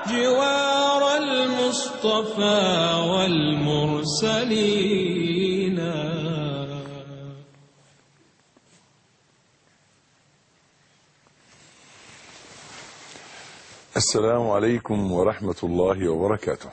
جوار المصطفى والمرسلين. السلام عليكم ورحمة الله وبركاته.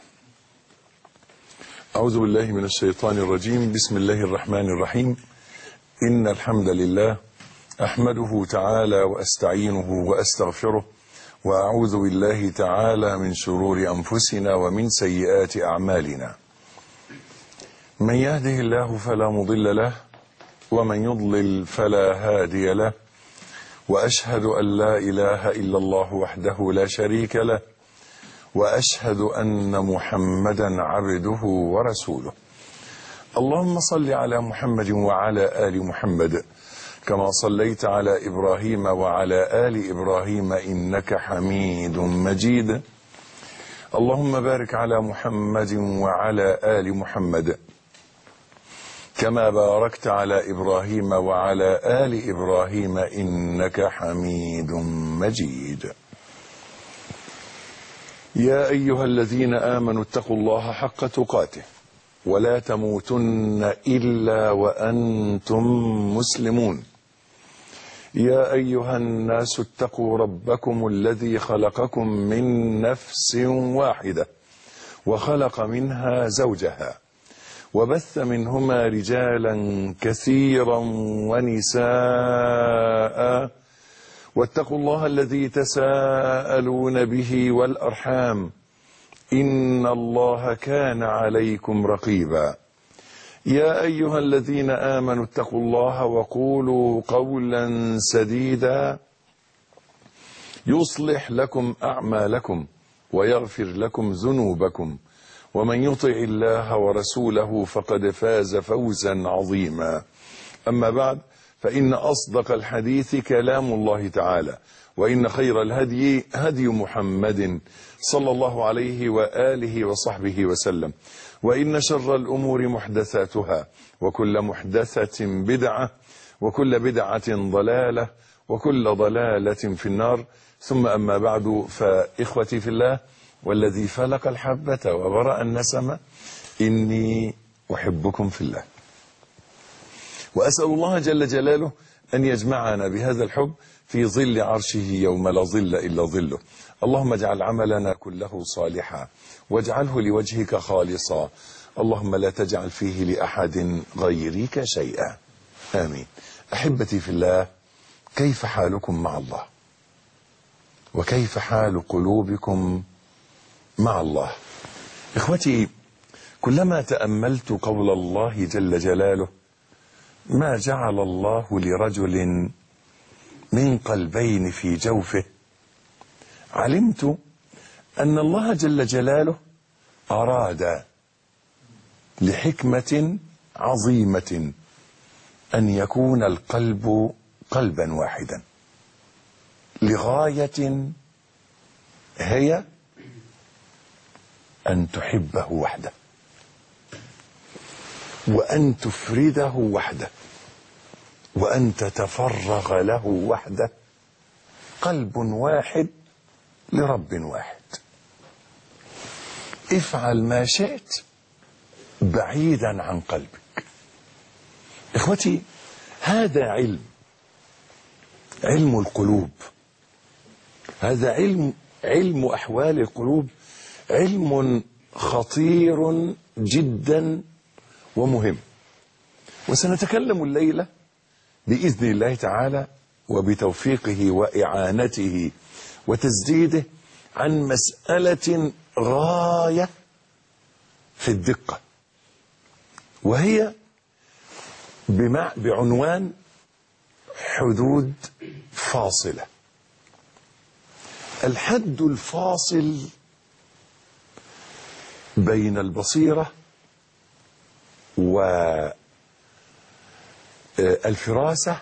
أعوذ بالله من الشيطان الرجيم. بسم الله الرحمن الرحيم. إن الحمد لله أحمده تعالى وأستعينه وأستغفره، وأعوذ بالله تعالى من شرور أنفسنا ومن سيئات أعمالنا. من يهده الله فلا مضل له، ومن يضلل فلا هادي له، وأشهد أن لا إله إلا الله وحده لا شريك له، وأشهد أن محمدا عبده ورسوله. اللهم صل على محمد وعلى آل محمد كما صليت على إبراهيم وعلى آل إبراهيم إنك حميد مجيد. اللهم بارك على محمد وعلى آل محمد كما باركت على إبراهيم وعلى آل إبراهيم إنك حميد مجيد. يا أيها الذين آمنوا اتقوا الله حق تقاته ولا تموتن إلا وأنتم مسلمون. يا أيها الناس اتقوا ربكم الذي خلقكم من نفس واحدة وخلق منها زوجها وبث منهما رجالا كثيرا ونساء، واتقوا الله الذي تساءلون به والأرحام إن الله كان عليكم رقيبا. يا أيها الذين آمنوا اتقوا الله وقولوا قولا سديدا يصلح لكم أعمالكم ويغفر لكم ذنوبكم، ومن يطع الله ورسوله فقد فاز فوزا عظيما. أما بعد، فإن أصدق الحديث كلام الله تعالى، وإن خير الهدي هدي محمد صلى الله عليه وآله وصحبه وسلم، وإن شر الأمور محدثاتها، وكل محدثة بدعة، وكل بدعة ضلالة، وكل ضلالة في النار. ثم أما بعد، فإخوتي في الله والذي فلق الحبة وبرأ النسمة، إني أحبكم في الله، وأسأل الله جل جلاله أن يجمعنا بهذا الحب في ظل عرشه يوم لا ظل إلا ظله. اللهم اجعل عملنا كله صالحا واجعله لوجهك خالصا، اللهم لا تجعل فيه لأحد غيرك شيئا، آمين. أحبتي في الله، كيف حالكم مع الله؟ وكيف حال قلوبكم مع الله؟ إخوتي، كلما تأملت قول الله جل جلاله: ما جعل الله لرجل من قلبين في جوفه، علمت أن الله جل جلاله أراد لحكمة عظيمة أن يكون القلب قلبا واحدا، لغاية هي أن تحبه وحده، وأن تفرده وحده، وأن تتفرغ له وحده، قلب واحد لرب واحد. افعل ما شئت بعيدا عن قلبك. إخوتي، هذا علم القلوب، هذا علم أحوال القلوب، علم خطير جدا ومهم. وسنتكلم الليلة بإذن الله تعالى وبتوفيقه وإعانته وتسديده عن مسألة غاية في الدقة، وهي بعنوان حدود فاصلة. الحد الفاصل بين البصيرة والفراسة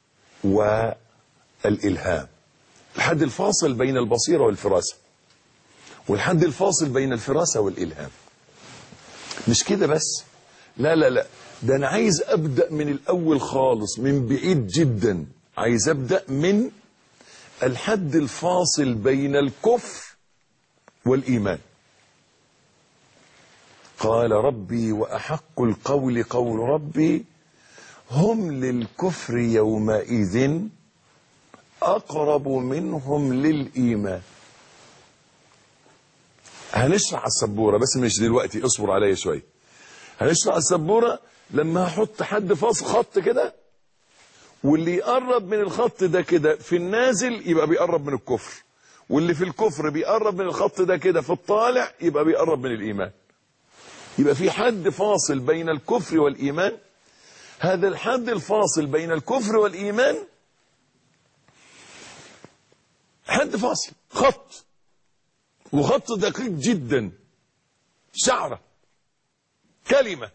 والإلهام. الحد الفاصل بين البصيرة والفراسة، والحد الفاصل بين الفراسة والإلهام. مش كده بس، لا لا لا، ده أنا عايز أبدأ من الأول خالص، من بعيد جدا. عايز أبدأ من الحد الفاصل بين الكفر والإيمان. قال ربي وأحق القول قول ربي هم للكفر يومئذ أقرب منهم للإيمان. هنشرح السبورة بس مش دلوقتي، اصبر عليا شوية. هنشرح السبورة لما هحط حد فاصل خط كده، واللي يقرب من الخط ده كده في النازل يبقى بيقرب من الكفر، واللي في الكفر بيقرب من الخط ده كده في الطالع يبقى بيقرب من الإيمان. يبقى في حد فاصل بين الكفر والإيمان. هذا الحد الفاصل بين الكفر والإيمان حد فاصل، خط، وخط دقيق جدا، شعرة، كلمة.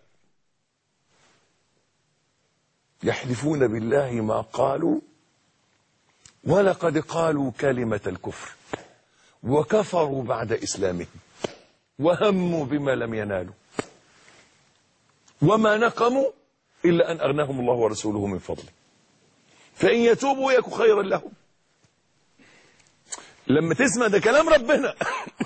يحلفون بالله ما قالوا ولقد قالوا كلمة الكفر وكفروا بعد إسلامهم وهموا بما لم ينالوا وما نقموا إلا أن أغناهم الله ورسوله من فضله فإن يتوبوا يكن خيرا لهم. لما تسمع ده كلام ربنا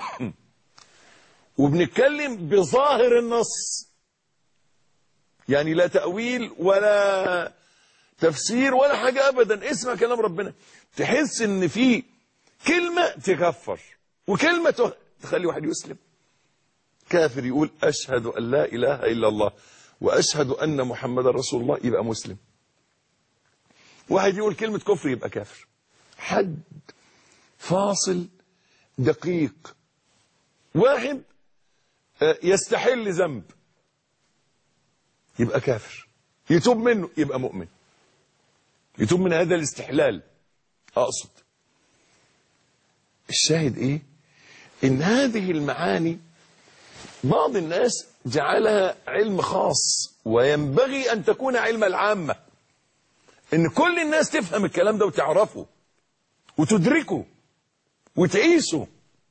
وبنتكلم بظاهر النص، يعني لا تأويل ولا تفسير ولا حاجة أبدا، اسمع كلام ربنا تحس ان في كلمة تكفر وكلمة تخلي واحد يسلم. كافر يقول أشهد أن لا إله إلا الله وأشهد أن محمد رسول الله يبقى مسلم. واحد يقول كلمة كفر يبقى كافر. حد فاصل دقيق. واحد يستحل ذنب يبقى كافر، يتوب منه يبقى مؤمن، يتوب من هذا الاستحلال. أقصد الشاهد إيه؟ إن هذه المعاني بعض الناس جعلها علم خاص، وينبغي أن تكون علم العامة، إن كل الناس تفهم الكلام ده وتعرفه وتدركه وتعيشه.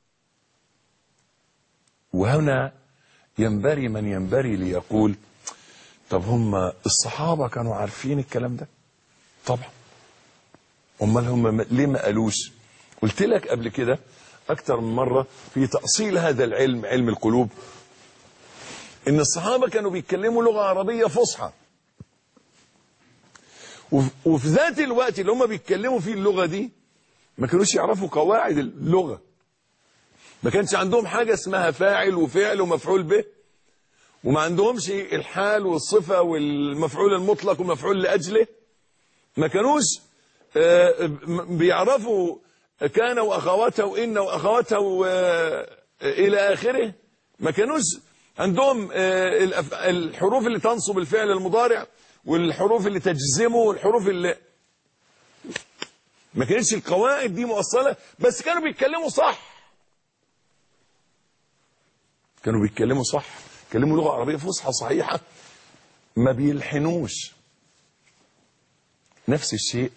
وهنا ينبري من ينبري ليقول طب هم الصحابة كانوا عارفين الكلام ده؟ طبعا. امال هم ليه ما قالوش؟ قلت لك قبل كده اكتر من مرة في تأصيل هذا العلم، علم القلوب، ان الصحابة كانوا بيتكلموا لغة عربية فصحى، وفي ذات الوقت اللي هم بيتكلموا فيه اللغة دي ما كانوش يعرفوا قواعد اللغة. ما كانش عندهم حاجة اسمها فاعل وفعل ومفعول به، وما عندهمش الحال والصفة والمفعول المطلق والمفعول لأجله. ما كانوش بيعرفوا كان وأخواتها وإن وأخواتها إلى آخره. ما كانوش عندهم الحروف اللي تنصب الفعل المضارع والحروف اللي تجزمه والحروف اللي ما كانتش القواعد دي مؤصلة، بس كانوا بيتكلموا صح. كانوا بيتكلموا صح، كلموا لغة عربية فصحى صحيحة، ما بيلحنوش. نفس الشيء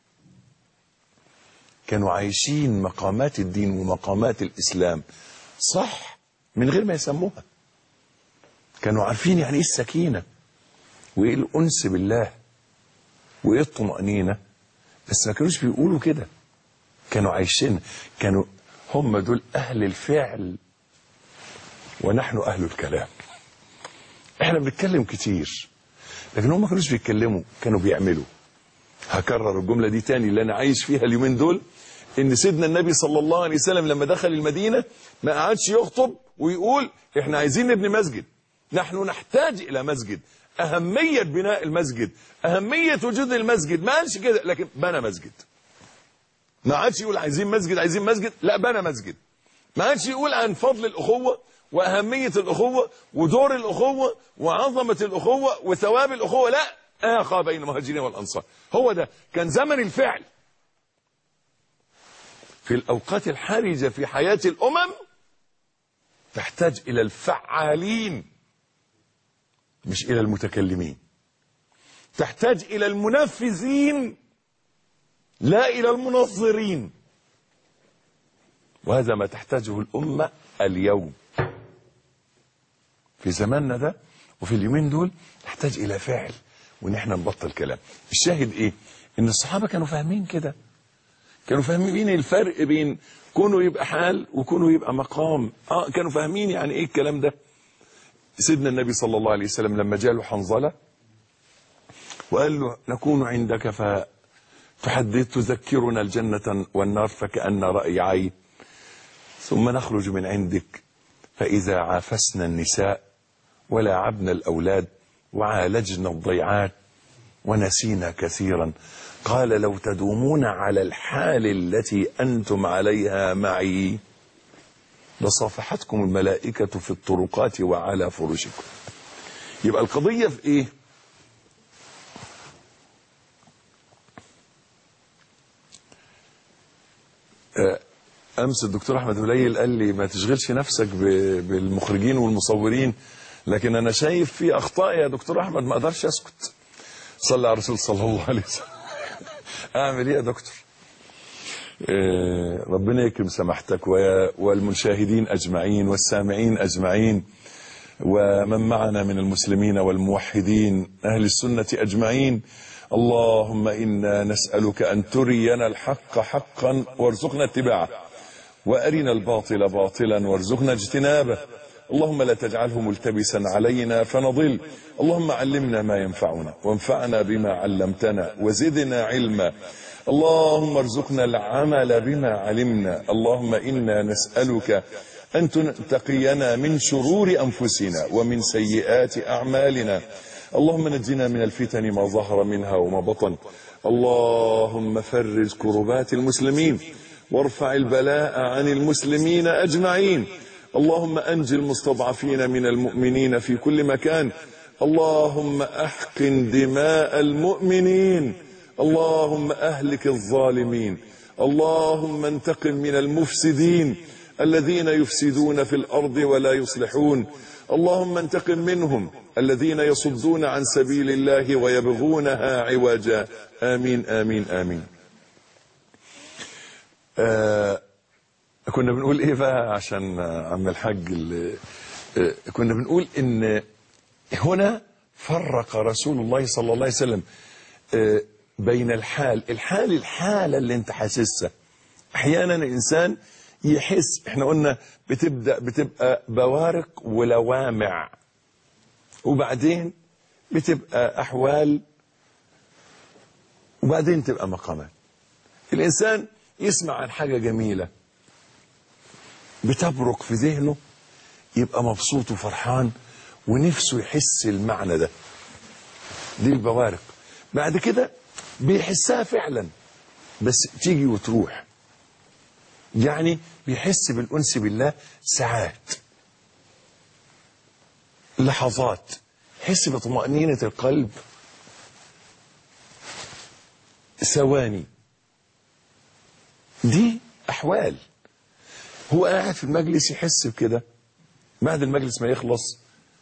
كانوا عايشين مقامات الدين ومقامات الإسلام صح من غير ما يسموها. كانوا عارفين يعني ايه السكينة وايه الأنس بالله وايه الطمأنينة، بس ما كانوش بيقولوا كده، كانوا عايشين. كانوا هم دول أهل الفعل ونحن أهل الكلام. احنا بنتكلم كتير لكن هم ما كانوش بيتكلموا، كانوا بيعملوا. هكرر الجملة دي تاني اللي أنا عايش فيها اليومين دول، إن سيدنا النبي صلى الله عليه وسلم لما دخل المدينة ما قعدش يخطب ويقول إحنا عايزين نبني مسجد، نحن نحتاج إلى مسجد، أهمية بناء المسجد، أهمية وجود المسجد. ما قالش كده، لكن بنى مسجد. ما عادش يقول عايزين مسجد عايزين مسجد، لا بنى مسجد. ما عادش يقول عن فضل الأخوة وأهمية الأخوة ودور الأخوة وعظمة الأخوة وثواب الأخوة، لا، آخى بين المهاجرين والأنصار. هو ده كان زمن الفعل. في الأوقات الحرجة في حياة الأمم تحتاج إلى الفعالين مش إلى المتكلمين، تحتاج إلى المنفذين لا إلى المنظرين. وهذا ما تحتاجه الأمة اليوم في زماننا ده وفي اليومين دول. نحتاج إلى فعل وإن احنا نبطل كلام. الشاهد إيه؟ إن الصحابة كانوا فاهمين كده، كانوا فاهمين الفرق بين كونه يبقى حال وكونه يبقى مقام. كانوا فاهمين يعني ايه الكلام ده. سيدنا النبي صلى الله عليه وسلم لما جاء حنظلة وقال له نكون عندك فتحدث تذكرنا الجنة والنار فكأن رأي عين، ثم نخرج من عندك فإذا عافسنا النساء ولاعبنا الأولاد وعالجنا الضيعات ونسينا كثيرا، قال لو تدومون على الحال التي أنتم عليها معي لصافحتكم الملائكة في الطرقات وعلى فرشكم. يبقى القضية في ايه؟ امس الدكتور احمد هليل قال لي ما تشغلش نفسك بالمخرجين والمصورين، لكن انا شايف في اخطاء يا دكتور احمد ما اقدرش اسكت. صلى على الرسول صلى الله عليه وسلم. اعمل ايه يا دكتور؟ ربنا يكرم سماحتك والمشاهدين اجمعين والسامعين اجمعين ومن معنا من المسلمين والموحدين اهل السنة اجمعين. اللهم انا نسألك ان ترينا الحق حقا وارزقنا اتباعه، وارنا الباطل باطلا وارزقنا اجتنابه. اللهم لا تجعله ملتبسا علينا فنضل. اللهم علمنا ما ينفعنا وانفعنا بما علمتنا وزدنا علما. اللهم ارزقنا العمل بما علمنا. اللهم إنا نسألك أن تقينا من شرور أنفسنا ومن سيئات أعمالنا. اللهم نجنا من الفتن ما ظهر منها وما بطن. اللهم فرج كربات المسلمين وارفع البلاء عن المسلمين أجمعين. اللهم أنجي المستضعفين من المؤمنين في كل مكان. اللهم أحقن دماء المؤمنين. اللهم أهلك الظالمين. اللهم انتقم من المفسدين الذين يفسدون في الأرض ولا يصلحون. اللهم انتقم منهم الذين يصدون عن سبيل الله ويبغونها عوجا. آمين آمين آمين. كنا بنقول ايه بقى عشان عم الحاج كنا بنقول ان هنا فرق رسول الله صلى الله عليه وسلم بين الحالة اللي انت حاسسها. احيانا الانسان يحس، احنا قلنا بتبقى بوارق ولوامع، وبعدين بتبقى احوال، وبعدين تبقى مقامات. الانسان يسمع عن حاجة جميلة بتبرق في ذهنه، يبقى مبسوط وفرحان ونفسه يحس المعنى ده، دي البوارق. بعد كده بيحسها فعلا بس تيجي وتروح. يعني بيحس بالأنس بالله ساعات، لحظات، يحس بطمأنينة القلب ثواني. دي أحوال. هو قاعد في المجلس يحس بكده، بعد المجلس ما يخلص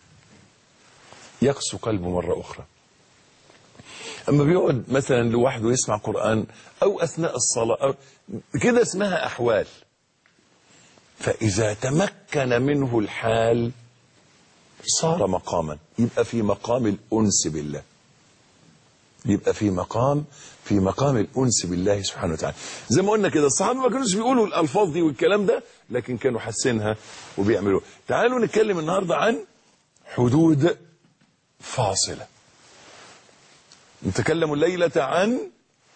يقسو قلبه مرة أخرى. أما بيقعد مثلا لوحده يسمع قرآن أو أثناء الصلاة أو كده، اسمها أحوال. فإذا تمكن منه الحال صار مقاما، يبقى في مقام الأنس بالله، يبقى في مقام الأنس بالله سبحانه وتعالى. زي ما قلنا كده الصحابة ما كانوش بيقولوا الألفاظ دي والكلام ده، لكن كانوا حاسينها وبيعملوها. تعالوا نتكلم النهاردة عن حدود فاصلة. نتكلم الليلة عن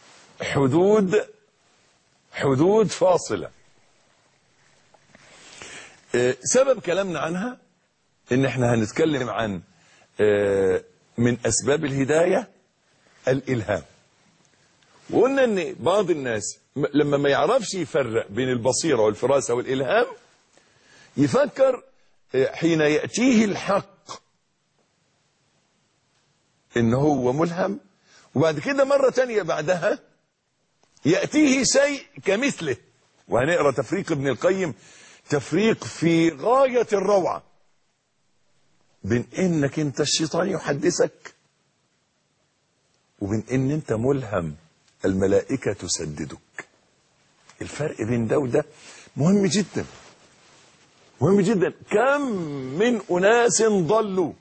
حدود فاصلة. سبب كلامنا عنها ان احنا هنتكلم عن من اسباب الهداية الالهام. وقلنا ان بعض الناس لما ما يعرفش يفرق بين البصيرة والفراسة والالهام يفكر حين يأتيه الحق ان هو ملهم، وبعد كده مرة تانية بعدها يأتيه شيء كمثله. وهنقرأ تفريق ابن القيم، تفريق في غاية الروعة بين انك انت الشيطان يحدثك وبين ان انت ملهم الملائكة تسددك. الفرق بين ده وده مهم جدا، مهم جدا. كم من اناس ضلوا.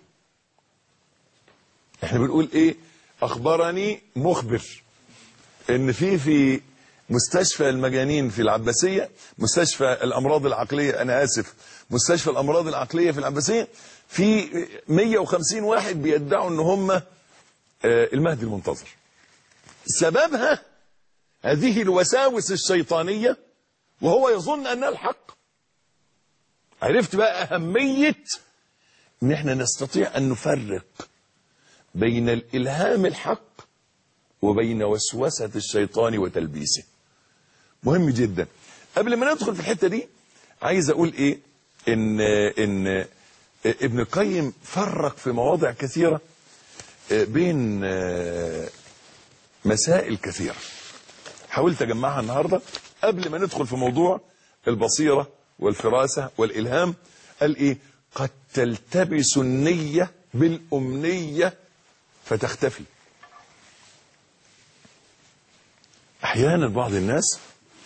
احنا بنقول ايه؟ اخبرني مخبر ان في مستشفى المجانين في العباسية، مستشفى الأمراض العقلية، أنا آسف، مستشفى الأمراض العقلية في العباسية، في 150 واحد بيدعوا أن هم المهدي المنتظر. سببها هذه الوساوس الشيطانية وهو يظن أنها الحق. عرفت بقى أهمية ان احنا نستطيع ان نفرق بين الالهام الحق وبين وسوسة الشيطان وتلبيسه. مهم جدا. قبل ما ندخل في الحتة دي عايز اقول ايه، ان ابن القيم فرق في مواضع كثيرة بين مسائل كثيرة، حاولت اجمعها النهاردة قبل ما ندخل في موضوع البصيرة والفراسة والالهام. قال ايه؟ قد تلتبس النية بالأمنية فتختفي. أحيانا بعض الناس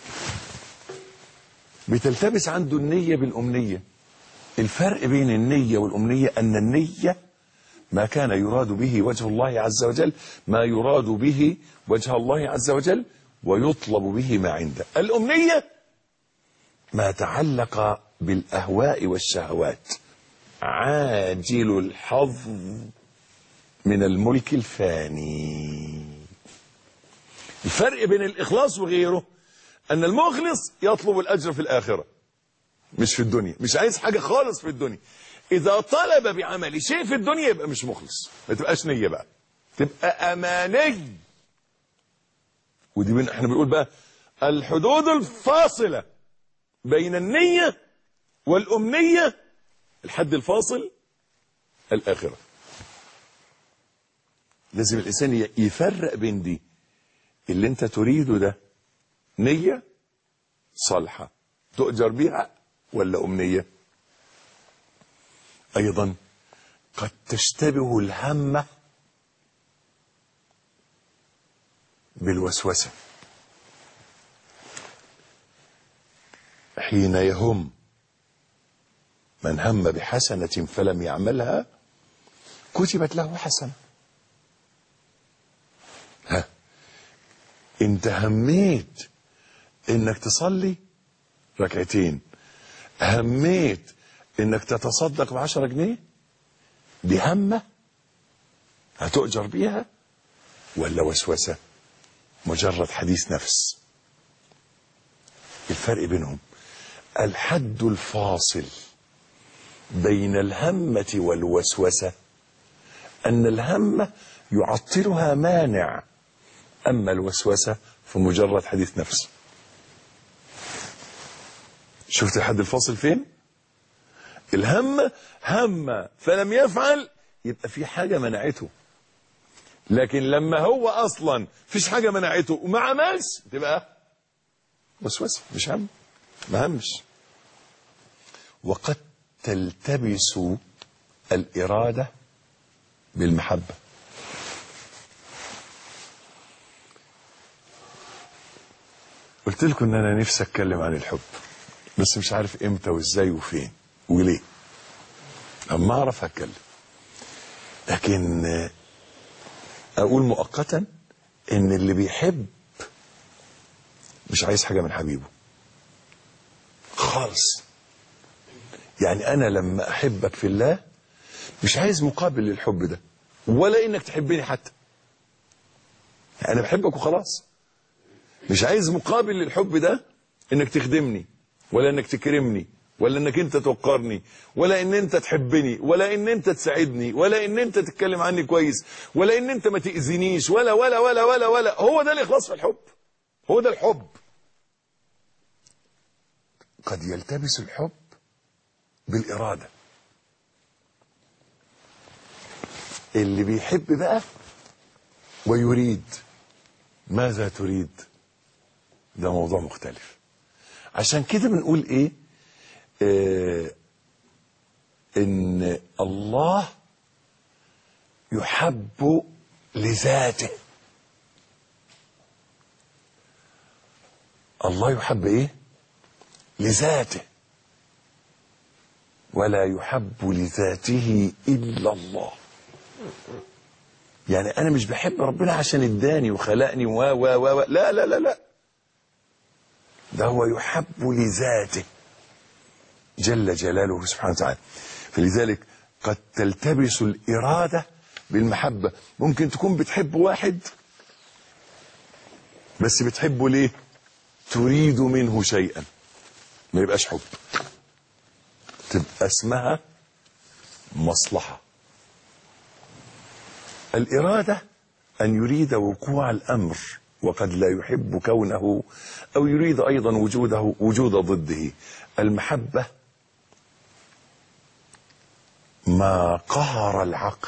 بتلتبس عنده النية بالأمنية. الفرق بين النية والأمنية أن النية ما كان يراد به وجه الله عز وجل، ما يراد به وجه الله عز وجل ويطلب به ما عنده. الأمنية ما تعلق بالأهواء والشهوات، عاجل الحظ من الملك الفاني. الفرق بين الإخلاص وغيره أن المخلص يطلب الأجر في الآخرة مش في الدنيا، مش عايز حاجة خالص في الدنيا. إذا طلب بعمل شيء في الدنيا يبقى مش مخلص، ما تبقاش نية بقى، تبقى أماني. ودي احنا بنقول بقى الحدود الفاصلة بين النية والأمنية، الحد الفاصل الآخرة. لازم الإنسان يفرق بين دي، اللي انت تريده ده نية صالحة تؤجر بها ولا أمنية. أيضا قد تشتبه الهمة بالوسوسة. حين يهم من هم بحسنة فلم يعملها كتبت له حسنة. ها، انت هميت انك تصلي ركعتين، هميت انك تتصدق ب10 جنيه، دي همة هتؤجر بيها ولا وسوسة مجرد حديث نفس؟ الفرق بينهم الحد الفاصل بين الهمة والوسوسة أن الهمة يعطلها مانع، أما الوسوسة فمجرد حديث نفس. شفت الحد الفاصل فين؟ الهمة هم فلم يفعل يبقى في حاجة منعته، لكن لما هو أصلا فيش حاجة منعته وما عملش تبقى وسوسة، مش هم، ما همش. وقد تلتبس الإرادة بالمحبة. قلت لكم ان انا نفسي اتكلم عن الحب، بس مش عارف امتى وازاي وفين وليه. اما اعرف هتكلم، لكن اقول مؤقتا ان اللي بيحب مش عايز حاجة من حبيبه خالص. يعني انا لما احبك في الله مش عايز مقابل للحب ده، ولا انك تحبني حتى. انا بحبك وخلاص، مش عايز مقابل للحب ده انك تخدمني، ولا انك تكرمني، ولا انك انت توقرني، ولا ان انت تحبني، ولا ان انت تساعدني، ولا ان انت تتكلم عني كويس، ولا ان انت ما تأذينيش، ولا ولا ولا ولا ولا. هو ده الاخلاص في الحب، هو ده الحب. قد يلتبس الحب بالإرادة. اللي بيحب بقى ويريد، ماذا تريد؟ ده موضوع مختلف. عشان كده بنقول ايه؟ ان الله يحب لذاته. الله يحب ايه؟ لذاته، ولا يحب لذاته الا الله. يعني انا مش بحب ربنا عشان اداني وخلقني لا لا لا لا، ده هو يحب لذاته جل جلاله سبحانه وتعالى. فلذلك قد تلتبس الإرادة بالمحبة. ممكن تكون بتحب واحد بس بتحبه ليه؟ تريد منه شيئا، ما يبقاش حب، تبقى اسمها مصلحة. الإرادة أن يريد وقوع الأمر وقد لا يحب كونه، أو يريد أيضا وجود ضده. المحبة ما قهر العقل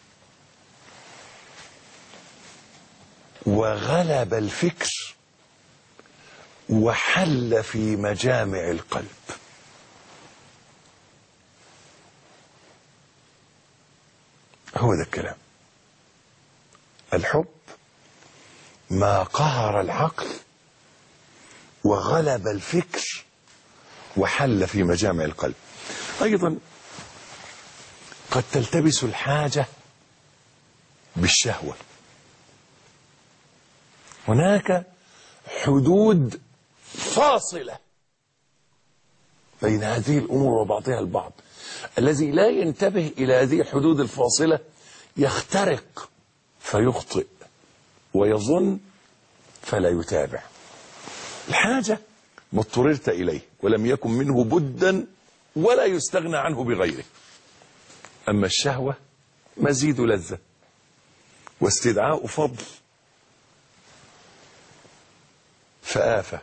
وغلب الفكر وحل في مجامع القلب. هو ده الكلام. الحب ما قهر العقل وغلب الفكر وحل في مجامع القلب. أيضا قد تلتبس الحاجة بالشهوة. هناك حدود فاصلة بين هذه الأمور وبعضها البعض. الذي لا ينتبه إلى هذه الحدود الفاصلة يخترق فيخطئ ويظن فلا يتابع. الحاجة ما اضطررت إليه ولم يكن منه بدا ولا يستغنى عنه بغيره. أما الشهوة مزيد لذة واستدعاء فضل فآفة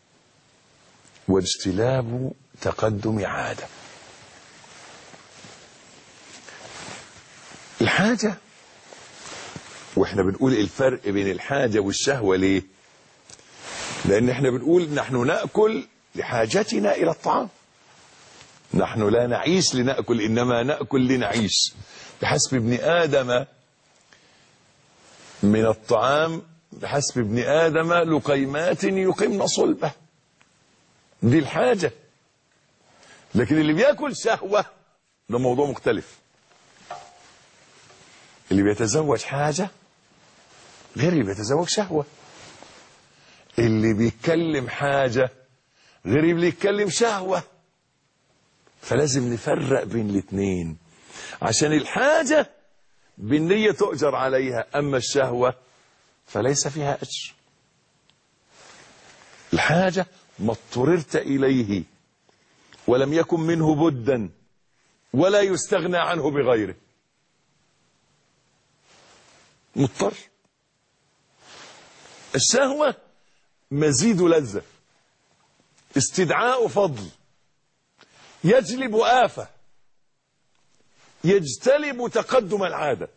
واجتلاب تقدم عادة. الحاجة، واحنا بنقول الفرق بين الحاجة والشهوة ليه؟ لأن احنا بنقول نحن نأكل لحاجتنا إلى الطعام. نحن لا نعيش لنأكل، إنما نأكل لنعيش. بحسب ابن آدم من الطعام، بحسب ابن آدم لقيمات يقمن صلبه. دي الحاجة. لكن اللي بيأكل شهوة ده موضوع مختلف. اللي بيتزوج حاجة غير اللي بيتزوج شهوة. اللي بيتكلم حاجة غير اللي بيتكلم شهوة. فلازم نفرق بين الاثنين، عشان الحاجة بالنية تؤجر عليها، أما الشهوة فليس فيها أجر. الحاجة ما اضطررت إليه ولم يكن منه بدا ولا يستغنى عنه بغيره، مضطر. الشهوة مزيد لذة، استدعاء فضل، يجلب آفة، يجتلب تقدم العادة.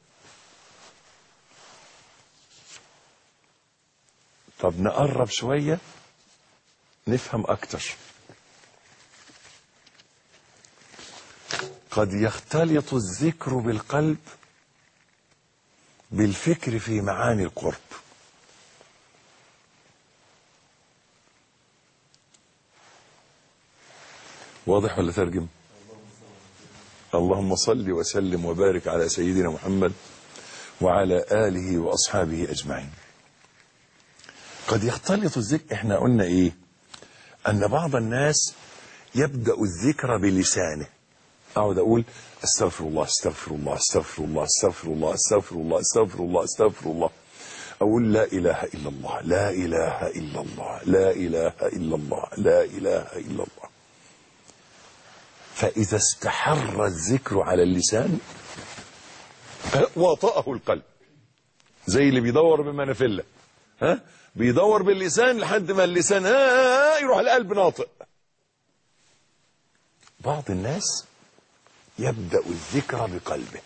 طب نقرب شوية نفهم أكتر. قد يختلط الذكر بالقلب بالفكر في معاني القرب. واضح ولا ترجم؟ اللهم صل وسلم وبارك على سيدنا محمد وعلى آله وأصحابه أجمعين. قد يختلط الذكر. احنا قلنا ايه؟ أن بعض الناس يبدأ الذكر بلسانه. أقعد أقول استغفر الله استغفر الله استغفر الله استغفر الله استغفر الله استغفر الله استغفر الله. أقول لا إله إلا الله لا إله إلا الله لا إله إلا الله لا إله إلا الله. فإذا استحر الذكر على اللسان وطأه القلب، زي اللي بيدور بمنافلة، بيدور باللسان لحد ما اللسان يروح القلب ناطق. بعض الناس يبدأ الذكر بقلبه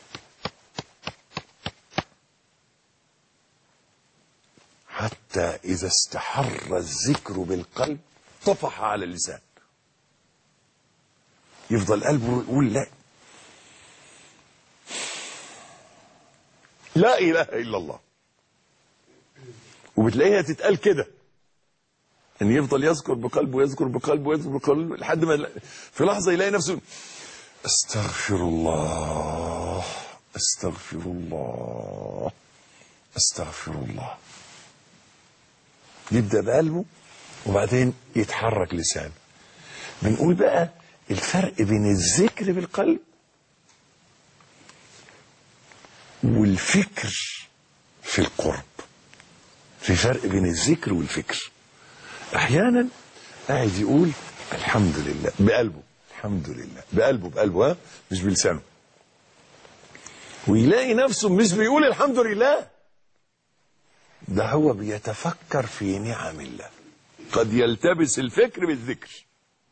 حتى إذا استحر الذكر بالقلب طفح على اللسان. يفضل قلبه يقول لا إله إلا الله، وبتلاقيها تتقال كده، ان يفضل يذكر بقلبه ويذكر بقلبه ويذكر بقلبه لحد ما في لحظة يلاقي نفسه استغفر الله استغفر الله استغفر الله. يبدأ بقلبه وبعدين يتحرك لسانه. بنقول بقى الفرق بين الذكر بالقلب والفكر في القرب. في فرق بين الذكر والفكر. احيانا قاعد يقول الحمد لله بقلبه، الحمد لله بقلبه ها، مش بلسانه، ويلاقي نفسه مش بيقول الحمد لله، ده هو بيتفكر في نعم الله. قد يلتبس الفكر بالذكر.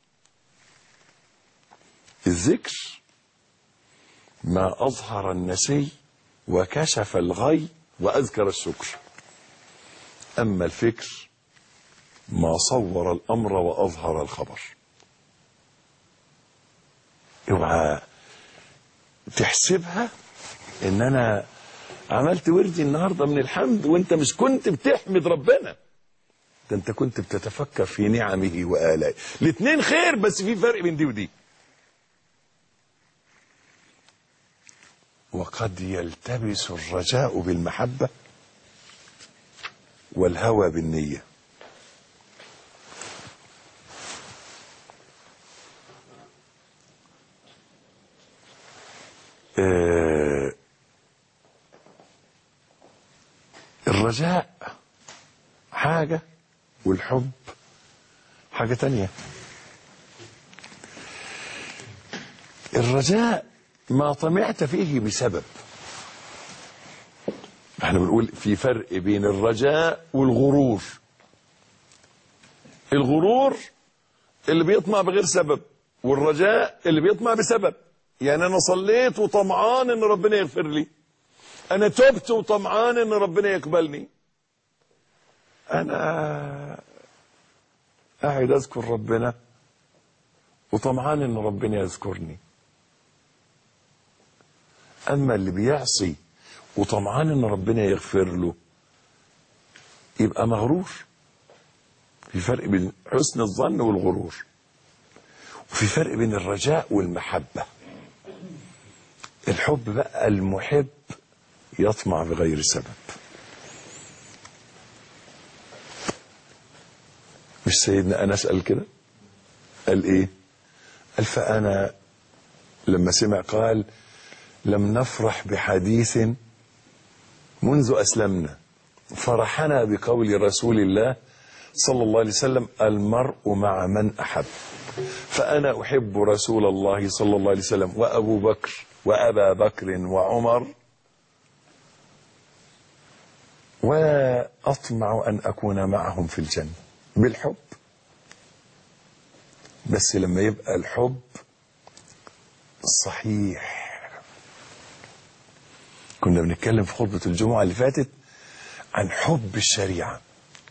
الذكر ما أظهر النسي وكشف الغي وأذكر الشكر. أما الفكر ما صور الأمر وأظهر الخبر. اوعى تحسبها ان انا عملت وردي النهارده من الحمد وانت مش كنت بتحمد ربنا، ده انت كنت بتتفكر في نعمه وآلائه. الاثنين خير، بس في فرق بين دي ودي. وقد يلتبس الرجاء بالمحبة والهوى بالنية. الرجاء حاجة والحب حاجة تانية. الرجاء ما طمعت فيه بسبب. احنا بنقول في فرق بين الرجاء والغرور. الغرور اللي بيطمع بغير سبب، والرجاء اللي بيطمع بسبب. يعني انا صليت وطمعان ان ربنا يغفر لي، انا تبت وطمعان ان ربنا يقبلني، انا قاعد اذكر ربنا وطمعان ان ربنا يذكرني. اما اللي بيعصي وطمعان ان ربنا يغفر له يبقى مغرور. في فرق بين حسن الظن والغرور، وفي فرق بين الرجاء والمحبة. الحب بقى المحب يطمع بغير سبب. مش سيدنا أنس قال كده؟ قال ايه؟ قال فأنا لما سمع قال لم نفرح بحديث منذ أسلمنا فرحنا بقول رسول الله صلى الله عليه وسلم المرء مع من أحب. فأنا أحب رسول الله صلى الله عليه وسلم وأبو بكر وأبا بكر وعمر، ولا أطمع أن أكون معهم في الجنة بالحب. بس لما يبقى الحب صحيح. كنا بنتكلم في خطبة الجمعة اللي فاتت عن حب الشريعة،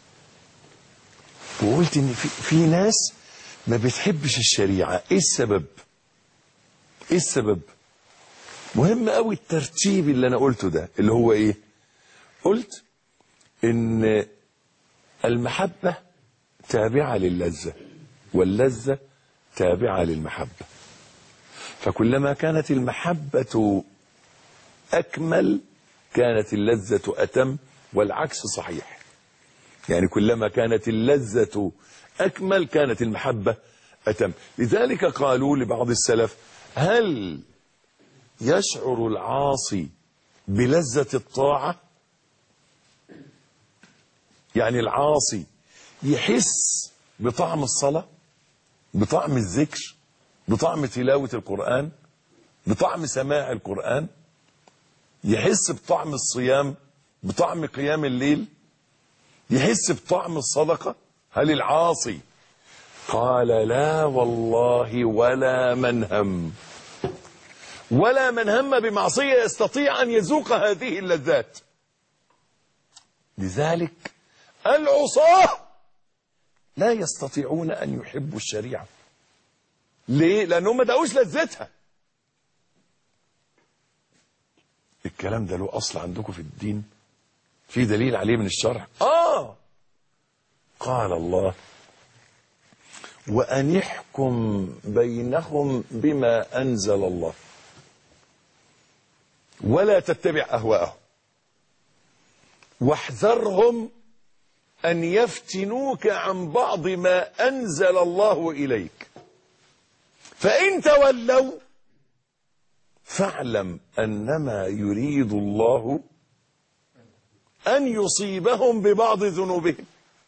وقلت ان في ناس ما بتحبش الشريعة. ايه السبب؟ ايه السبب؟ مهم قوي الترتيب اللي انا قلته ده، اللي هو ايه؟ قلت ان المحبة تابعة للذة، واللذة تابعة للمحبة. فكلما كانت المحبة أكمل كانت اللذة أتم، والعكس صحيح. يعني كلما كانت اللذة أكمل كانت المحبة أتم. لذلك قالوا لبعض السلف هل يشعر العاصي بلذة الطاعة؟ يعني العاصي يحس بطعم الصلاة، بطعم الذكر، بطعم تلاوة القرآن، بطعم سماع القرآن، يحس بطعم الصيام، بطعم قيام الليل، يحس بطعم الصدقة؟ هل العاصي؟ قال لا والله ولا من هم، ولا من هم بمعصية يستطيع أن يذوق هذه اللذات. لذلك العصاة لا يستطيعون أن يحبوا الشريعة. ليه؟ لأنهم ما دقوش لذتها. الكلام ده له أصل عندكم في الدين؟ في دليل عليه من الشرع؟ قال الله وأن يحكم بينهم بما أنزل الله ولا تتبع أهواءهم واحذرهم أن يفتنوك عن بعض ما أنزل الله إليك، فإن تولوا فاعلم أنما يريد الله أن يصيبهم ببعض ذنوبهم.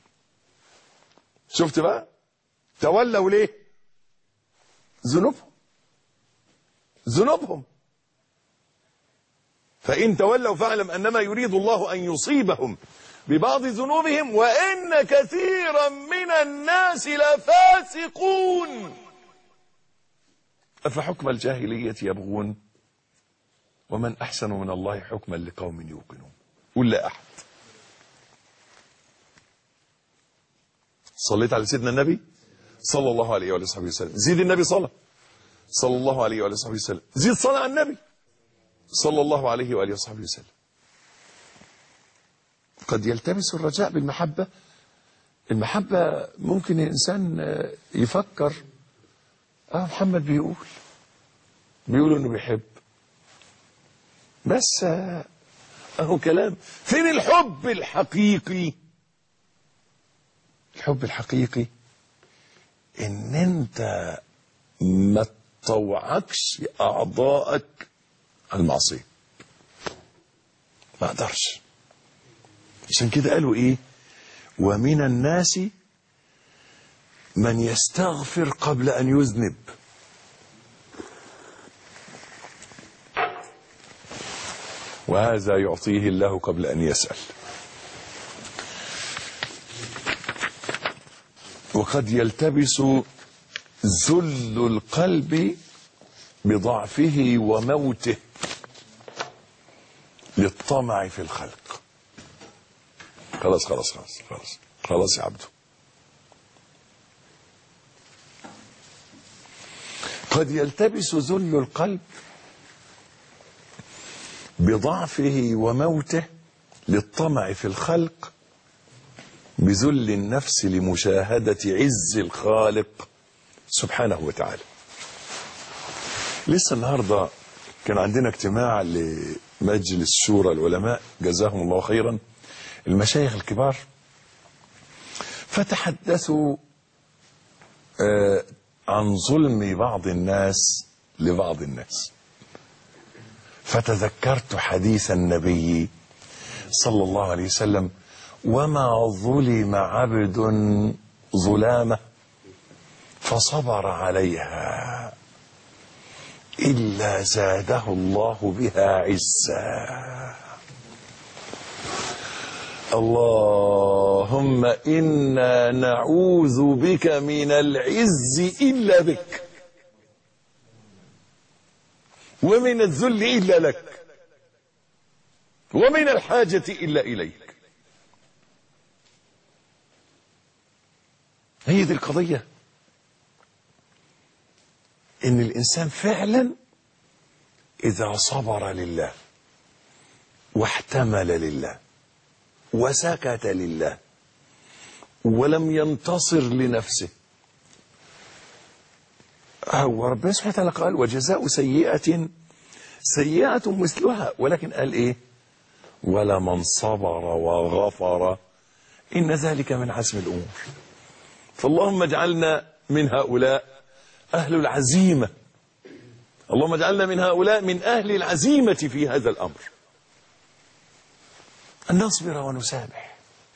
شفت بقى؟ تولوا ليه؟ ذنوبهم. فإن تولوا فاعلم أنما يريد الله أن يصيبهم ببعض ذنوبهم وإن كثيرا من الناس لفاسقون. أفحكم الجاهلية يبغون ومن أحسن من الله حكما لقوم يوقنون. قل لا أحد. صليت على سيدنا النبي صلى الله عليه وآله وصحبه وسلم. زيد النبي صلى الله عليه وآله وصحبه وسلم. زيد صلاة على النبي صلى الله عليه وآله وصحبه وسلم. قد يلتبس الرجاء بالمحبة. المحبة ممكن الإنسان يفكر محمد بيقول إنه بيحب، بس أهو كلام. فين الحب الحقيقي؟ الحب الحقيقي إن أنت ما تطوعكش أعضائك المعصية، ما أقدرش. عشان كده قالوا إيه؟ ومن الناس من يستغفر قبل أن يذنب. وهذا يعطيه الله قبل أن يسأل. وقد يلتبس ذل القلب بضعفه وموته للطمع في الخلق. خلاص خلاص خلاص خلاص خلاص يا عبده. قد يلتبس ذل القلب بضعفه وموته للطمع في الخلق بذل النفس لمشاهدة عز الخالق سبحانه وتعالى. لسه النهاردة كان عندنا اجتماع لمجلس شورى العلماء جزاهم الله خيرا، المشايخ الكبار، فتحدثوا عن ظلم بعض الناس لبعض الناس، فتذكرت حديث النبي صلى الله عليه وسلم: وما ظلم عبد ظلامة فصبر عليها إلا زاده الله بها عزا. اللهم إنا نعوذ بك من العز إلا بك، ومن الذل إلا لك، ومن الحاجة إلا إليك. هي دي القضية، إن الإنسان فعلا إذا صبر لله واحتمل لله وسكت لله ولم ينتصر لنفسه، هو ربنا سبحانه وتعالى قال: وجزاء سيئة سيئة مثلها، ولكن قال إيه؟ ولمن صبر وغفر إن ذلك من عزم الأمور. فاللهم اجعلنا من هؤلاء أهل العزيمة، اللهم اجعلنا من هؤلاء من أهل العزيمة في هذا الأمر، أن نصبر ونسامح،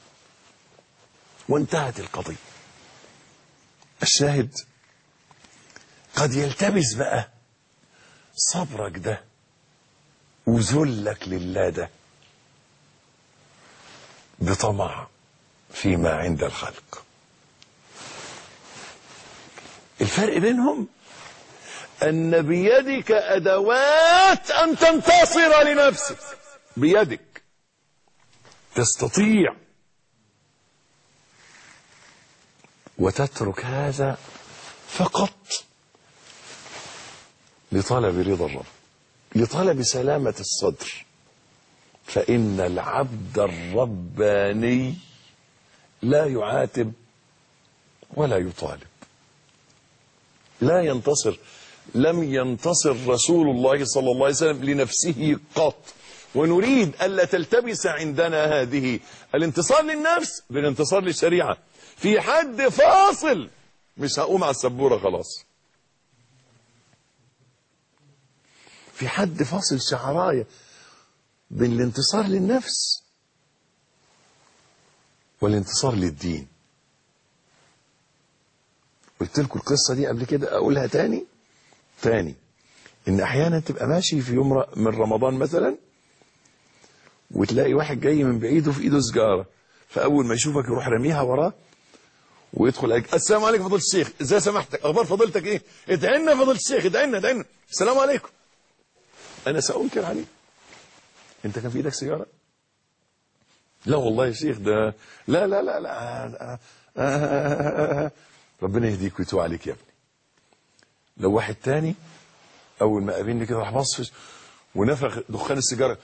وانتهت القضية. الشاهد قد يلتبس بقى صبرك ده وذلك لله ده بطمع فيما عند الخلق. الفرق بينهم أن بيدك أدوات أن تنتصر لنفسك، بيدك تستطيع، وتترك هذا فقط لطلب رضا الرب، لطلب سلامة الصدر. فإن العبد الرباني لا يعاتب ولا يطالب، لا ينتصر. لم ينتصر رسول الله صلى الله عليه وسلم لنفسه قط، ونريد ألا تلتبس عندنا هذه الانتصار للنفس بالانتصار للشريعة. في حد فاصل، مش هقوم على السبورة خلاص، في حد فاصل شعراية بين الانتصار للنفس والانتصار للدين. قلت لكم القصة دي قبل كده، أقولها تاني إن أحيانا تبقى ماشي في يوم من رمضان مثلا، وتلاقي واحد جاي من بعيد وفي إيده سجارة، فأول ما يشوفك يروح رميها وراه ويدخل عليك. السلام عليكم فضيلة الشيخ، ازاي سمحتك، اخبار فضيلتك ايه، ادعينا فضيلة الشيخ، ادعينا. السلام عليكم. انا سأنكر عليك، انت كان في ايدك سيجارة؟ لا والله يا شيخ، ده لا ربنا يهديك ويتوب عليك يا ابني. لو واحد تاني اول ما قابلني كده راح بصفش ونفخ دخان السيجارة،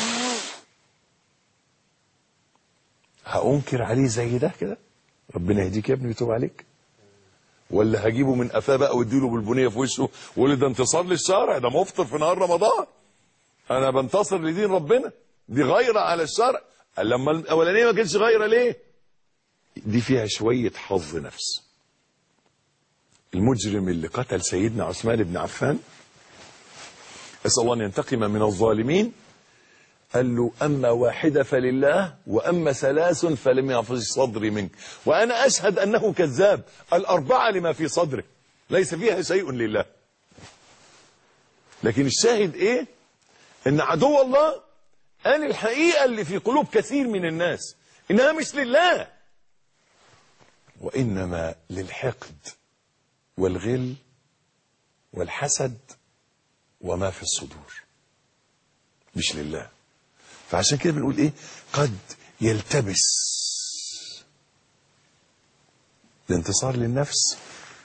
هأنكر عليه زي ده كده؟ ربنا يهديك يا ابني ويتوب عليك؟ ولا هجيبه من قفاه بقى واديله بالبنيه في وشه واقول ده انتصار للشرع، ده مفطر في نهار رمضان، انا بنتصر لدين ربنا، دي غيره على الشرع. لما الاولانيه ما كانتش غيره ليه؟ دي فيها شويه حظ نفس. المجرم اللي قتل سيدنا عثمان بن عفان، اسال الله ان ينتقم من الظالمين، قال له أما واحدة فلله وأما ثلاث فلم يحفظ صدري منك، وأنا أشهد أنه كذاب، الأربعة لما في صدره ليس فيها شيء لله. لكن الشاهد إيه؟ إن عدو الله قال الحقيقة اللي في قلوب كثير من الناس إنها مش لله، وإنما للحقد والغل والحسد وما في الصدور، مش لله. فعشان كده بنقول ايه؟ قد يلتبس الانتصار للنفس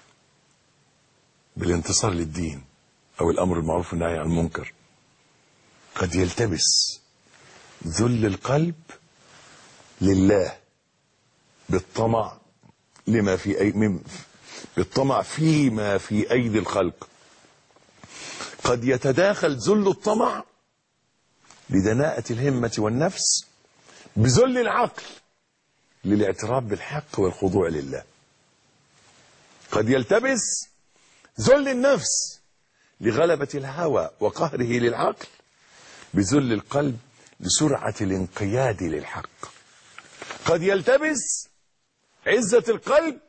بالانتصار للدين او الامر بالمعروف والنهي عن المنكر. قد يلتبس ذل القلب لله بالطمع لما في بالطمع فيما في ايدي الخلق. قد يتداخل ذل الطمع بدناءة الهمة والنفس بذل العقل للاعتراف بالحق والخضوع لله. قد يلتبس ذل النفس لغلبة الهوى وقهره للعقل بذل القلب لسرعة الانقياد للحق. قد يلتبس عزة القلب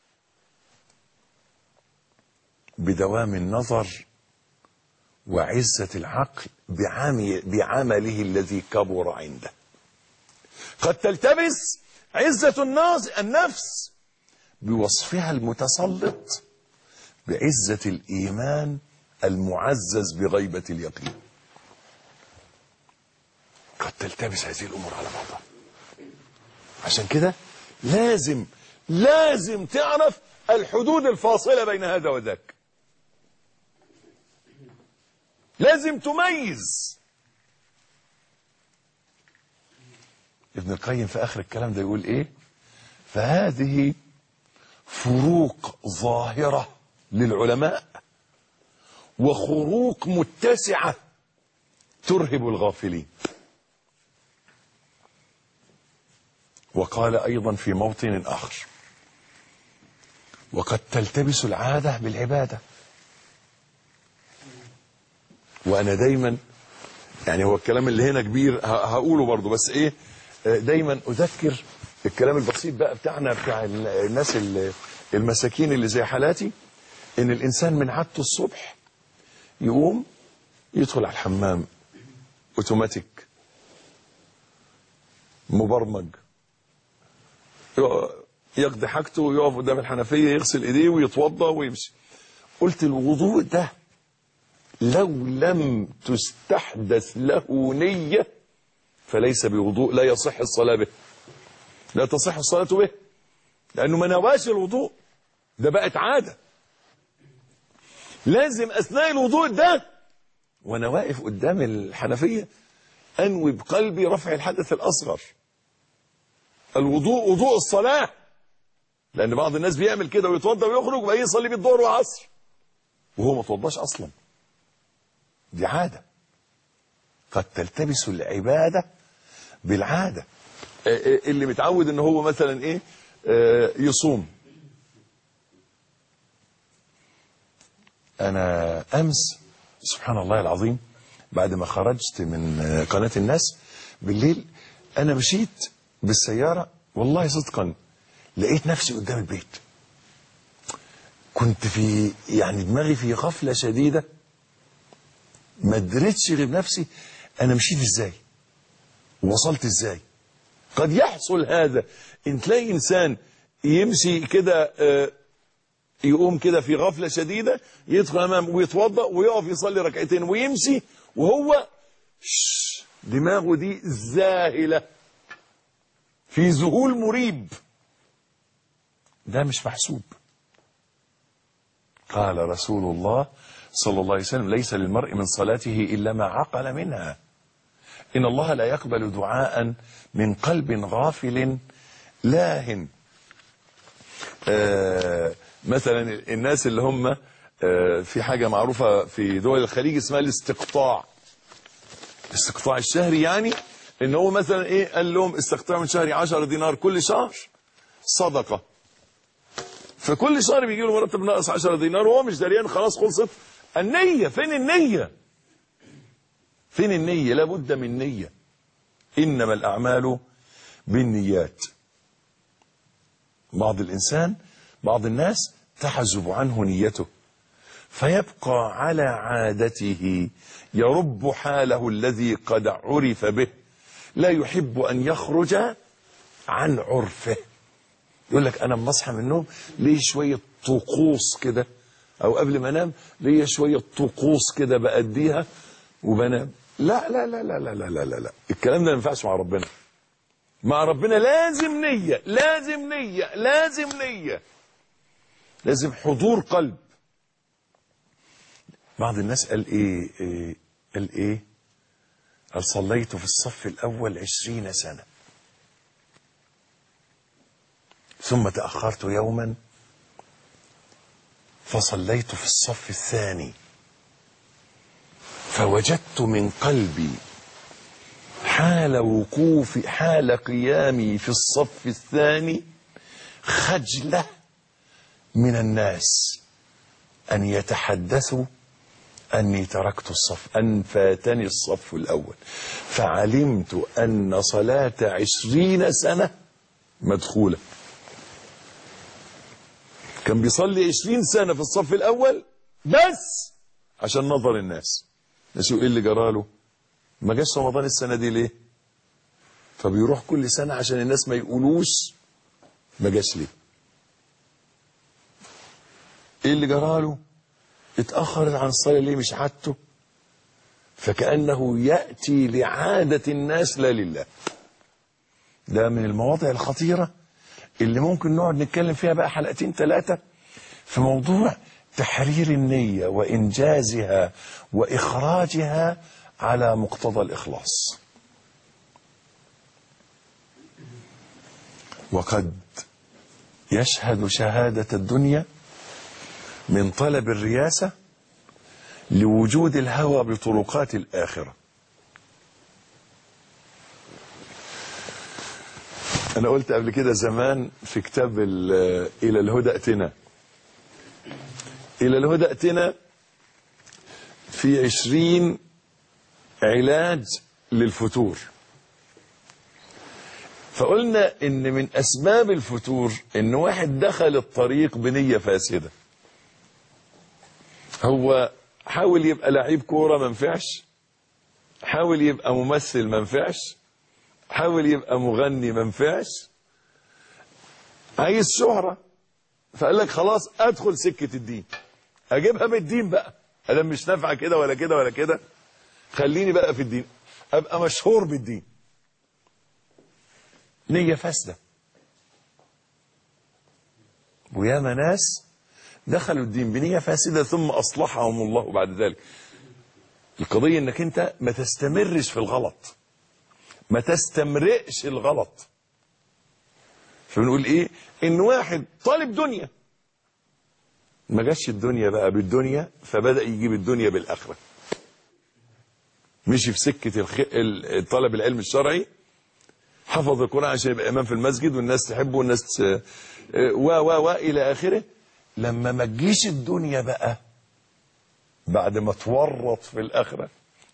بدوام النظر وعزة العقل بعمله الذي كبر عنده. قد تلتبس عزة النفس بوصفها المتسلط بعزة الإيمان المعزز بغيبة اليقين. قد تلتبس هذه الأمور على بعضها. عشان كده لازم تعرف الحدود الفاصلة بين هذا وذاك، لازم تميز. ابن القيم في آخر الكلام ده يقول ايه؟ فهذه فروق ظاهرة للعلماء وخروق متسعة ترهب الغافلين. وقال أيضا في موطن آخر: وقد تلتبس العادة بالعبادة. وأنا دايما يعني هو الكلام اللي هنا كبير هقوله برضو، بس ايه، دايما أذكر الكلام البسيط بقى بتاعنا بتاع الناس المساكين اللي زي حالاتي، ان الانسان من عادته الصبح يقوم يدخل على الحمام اوتوماتيك مبرمج، يقضي حاجته ويقف قدام الحنفية يغسل ايديه ويتوضا ويمشي. قلت الوضوء ده لو لم تستحدث له نية فليس بوضوء، لا يصح الصلاة به، لا تصح الصلاة به، لأنه ما نواش الوضوء، ده بقت عادة. لازم أثناء الوضوء ده وأنا واقف قدام الحنفية أنوي بقلبي رفع الحدث الأصغر. الوضوء وضوء الصلاة، لأن بعض الناس بيعمل كده ويتوضى ويخرج وبقى يصلي بالظهر والعصر وهو ما توضاش أصلا، دي عادة. قد تلتبس العبادة بالعادة. اللي متعود ان هو مثلا ايه يصوم. انا امس سبحان الله العظيم بعد ما خرجت من قناة الناس بالليل انا مشيت بالسيارة والله صدقا لقيت نفسي قدام البيت. كنت في يعني دماغي في غفلة شديدة ما دريتش غير نفسي انا مشيت ازاي ووصلت ازاي. قد يحصل هذا ان تلاقي انسان يمشي كده يقوم كده في غفلة شديدة يدخل امام ويتوضأ ويقف يصلي ركعتين ويمشي وهو دماغه دي زاهلة في ذهول مريب. ده مش محسوب. قال رسول الله صلى الله عليه وسلم ليس للمرء من صلاته إلا ما عقل منها. إن الله لا يقبل دعاء من قلب غافل لاهٍ. مثلا الناس اللي هم في حاجة معروفة في دول الخليج اسمها الاستقطاع. الاستقطاع الشهري يعني ان هو مثلا ايه قال لهم استقطعوا من شهري 10 دينار كل شهر صدقة. فكل شهر بيجي له مرتب ناقص 10 دينار وهو مش دريان. خلاص خلصت النية. فين النية؟ فين النية؟ لابد من نية. إنما الأعمال بالنيات. بعض الناس تحجب عنه نيته فيبقى على عادته يرب حاله الذي قد عرف به لا يحب أن يخرج عن عرفه. يقول لك أنا لما أصحى من النوم ليه شوية طقوس كده أو قبل ما أنام ليه شوية طقوس كده بأديها وبنام. لا لا لا لا لا لا لا لا, لا. الكلام ده ما ينفعش مع ربنا. مع ربنا لازم نية لازم نية لازم نية لازم حضور قلب. بعض الناس قال ايه قال صليت في الصف الأول 20 سنة ثم تأخرت يوما فصليت في الصف الثاني فوجدت من قلبي حال قيامي في الصف الثاني خجلة من الناس أن يتحدثوا أني تركت الصف أن فاتني الصف الأول. فعلمت أن صلاة 20 سنة مدخولة. كان بيصلي 20 سنة في الصف الأول بس عشان نظر الناس. نسوا إيه اللي جراله؟ ما جاش رمضان السنة دي ليه؟ فبيروح كل سنة عشان الناس ما يقولوش ما جاش ليه. ايه اللي جراله؟ اتأخر عن الصلاة ليه مش عادته؟ فكأنه يأتي لعادة الناس لا لله. ده من المواضع الخطيرة اللي ممكن نقعد نتكلم فيها بقى 2-3 في موضوع تحرير النية وإنجازها وإخراجها على مقتضى الإخلاص. وقد يشهد شهادة الدنيا من طلب الرياسة لوجود الهوى بطرقات الآخرة. أنا قلت قبل كده زمان في كتاب إلى الهدى ائتنا. إلى الهدى ائتنا في 20 علاج للفتور. فقلنا إن من أسباب الفتور إن واحد دخل الطريق بنية فاسدة. هو حاول يبقى لعيب كورة ما نفعش، حاول يبقى ممثل ما نفعش، حاول يبقى مغني ما نفعش، عايز شهرة. فقال لك خلاص ادخل سكة الدين، اجيبها بالدين بقى، انا مش نافعه كده ولا كده ولا كده، خليني بقى في الدين ابقى مشهور بالدين. نية فاسدة. وياما ناس دخلوا الدين بنية فاسدة ثم أصلحهم الله بعد ذلك. القضية انك انت ما تستمرش في الغلط، ما تستمرئش الغلط. فبنقول ايه؟ ان واحد طالب دنيا ما جاش الدنيا بقى بالدنيا، فبدأ يجيب الدنيا بالآخرة. مشي في سكة طلب العلم الشرعي، حفظ القرآن عشان يبقى إمام في المسجد والناس تحبه والناس إلى آخره. لما ما تجيش الدنيا بقى بعد ما تورط في الآخرة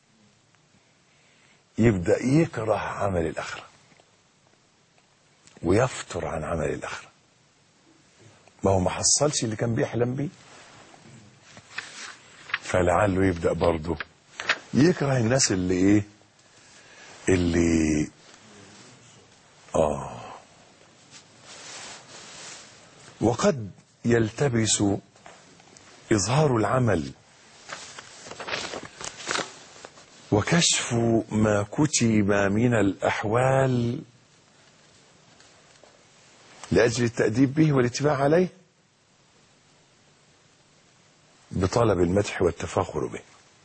يبدأ يكره عمل الآخرة ويفتر عن عمل الآخرة. ما هو ما حصلش اللي كان بيحلم بيه، فلعله يبدأ برضه يكره الناس اللي وقد يلتبس إظهار العمل وكشف ما كتب من الأحوال لأجل التأديب به والاتباع عليه بطلب المدح والتفاخر به.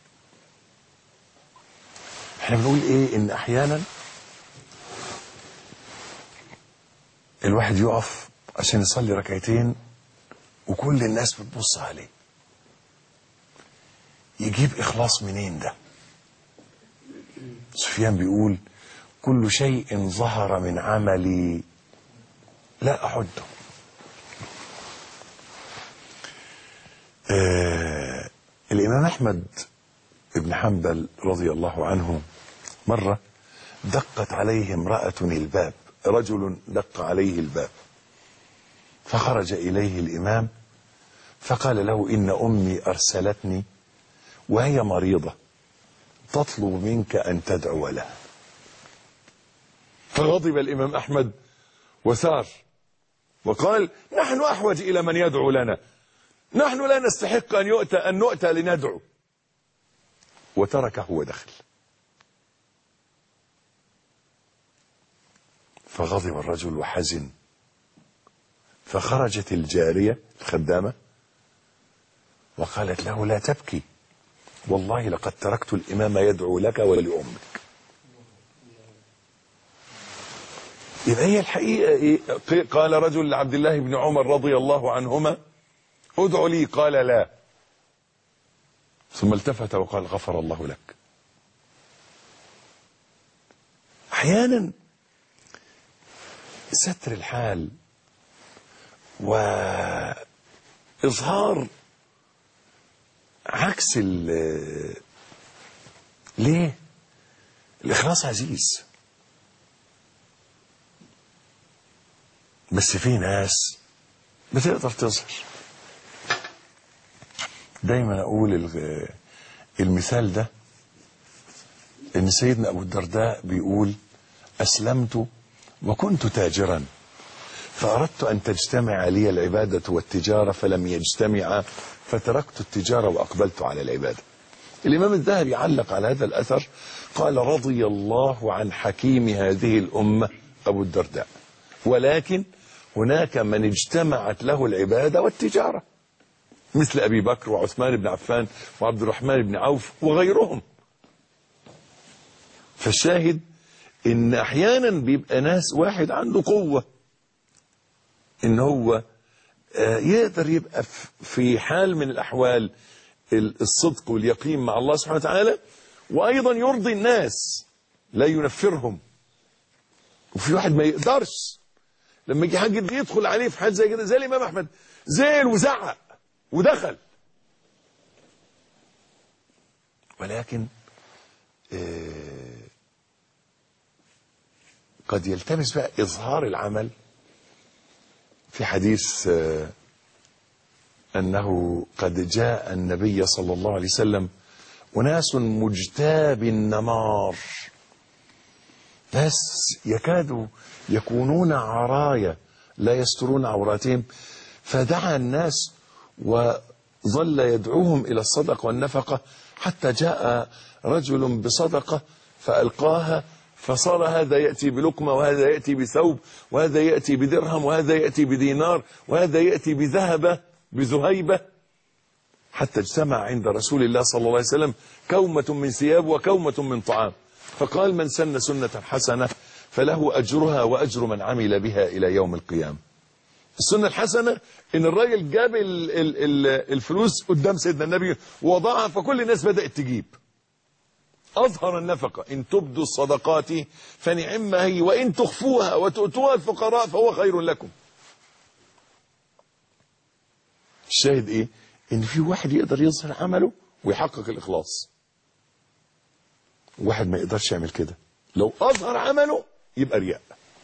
احنا بنقول ان احيانا الواحد يقف عشان يصلي ركعتين وكل الناس بتبص عليه، يجيب إخلاص منين ده؟ سفيان بيقول كل شيء ظهر من عملي لا أحده. الإمام أحمد بن حنبل رضي الله عنه مرة دقت عليه امرأة الباب، رجل دق عليه الباب فخرج إليه الإمام فقال له إن أمي أرسلتني وهي مريضة تطلب منك أن تدعو لها. فغضب الإمام أحمد وثار وقال نحن أحوج إلى من يدعو لنا، نحن لا نستحق أن نؤتى لندعو، وتركه ودخل. فغضب الرجل وحزن، فخرجت الجارية الخدامة وقالت له لا تبكي، والله لقد تركت الإمام يدعو لك ولأمك. يبقى هي الحقيقة قال رجل لعبد الله بن عمر رضي الله عنهما ادعو لي، قال لا، ثم التفت وقال غفر الله لك. أحيانا ستر الحال وإظهار عكس ليه؟ الإخلاص عزيز، بس في ناس بتقدر تظهر. دايما أقول المثال ده إن سيدنا أبو الدرداء بيقول أسلمت وكنت تاجرا فأردت أن تجتمع لي العبادة والتجارة فلم يجتمعا فتركت التجارة وأقبلت على العبادة. الإمام الذهبي علق على هذا الأثر قال رضي الله عن حكيم هذه الأمة أبو الدرداء، ولكن هناك من اجتمعت له العبادة والتجارة مثل أبي بكر وعثمان بن عفان وعبد الرحمن بن عوف وغيرهم. فالشاهد إن أحيانا بيبقى ناس واحد عنده قوة إن هو يقدر يبقى في حال من الأحوال الصدق واليقين مع الله سبحانه وتعالى، وأيضا يرضي الناس لا ينفرهم. وفي واحد ما يقدرش لما يجي حاجة يدخل عليه في حال زي كده، زي الإمام أحمد زعل وزعق ودخل، ولكن قد يلتمس بقى إظهار العمل. في حديث أنه قد جاء النبي صلى الله عليه وسلم وناس مجتاب النمار، ناس يكادوا يكونون عرايا لا يسترون عوراتهم، فدعا الناس وظل يدعوهم إلى الصدقة والنفقة حتى جاء رجل بصدقة فألقاها، فصار هذا يأتي بلقمة وهذا يأتي بثوب وهذا يأتي بدرهم وهذا يأتي بدينار وهذا يأتي بذهبة بذهيبة، حتى اجتمع عند رسول الله صلى الله عليه وسلم كومة من ثياب وكومة من طعام، فقال من سن سنة حسنة فله أجرها وأجر من عمل بها إلى يوم القيامة. السنة الحسنة إن الراجل جاب الفلوس قدام سيدنا النبي ووضعها، فكل الناس بدأت تجيب. أظهر النفقة إن تبدوا الصدقات فنعم هي وإن تخفوها وتؤتوها الفقراء فهو خير لكم. الشاهد إيه؟ إن في واحد يقدر يظهر عمله ويحقق الإخلاص، واحد ما يقدرش يعمل كده، لو أظهر عمله يبقى رياء،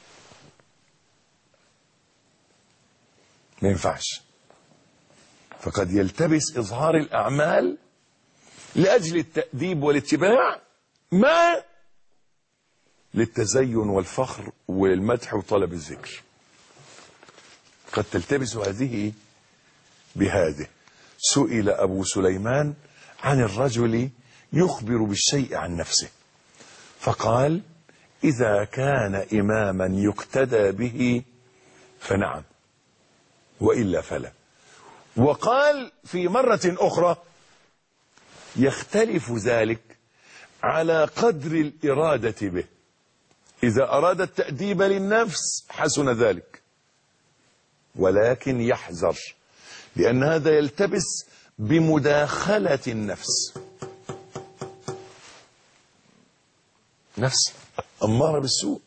ما ينفعش. فقد يلتبس إظهار الأعمال لأجل التأديب والاتباع ما للتزين والفخر والمدح وطلب الذكر. قد تلتبس هذه بهذه. سئل أبو سليمان عن الرجل يخبر بالشيء عن نفسه فقال: إذا كان إماما يقتدى به فنعم وإلا فلا. وقال في مرة أخرى: يختلف ذلك على قدر الإرادة به، إذا أراد التأديب للنفس حسن ذلك، ولكن يحذر، لأن هذا يلتبس بمداخلة النفس. نفس أمارة بالسوء.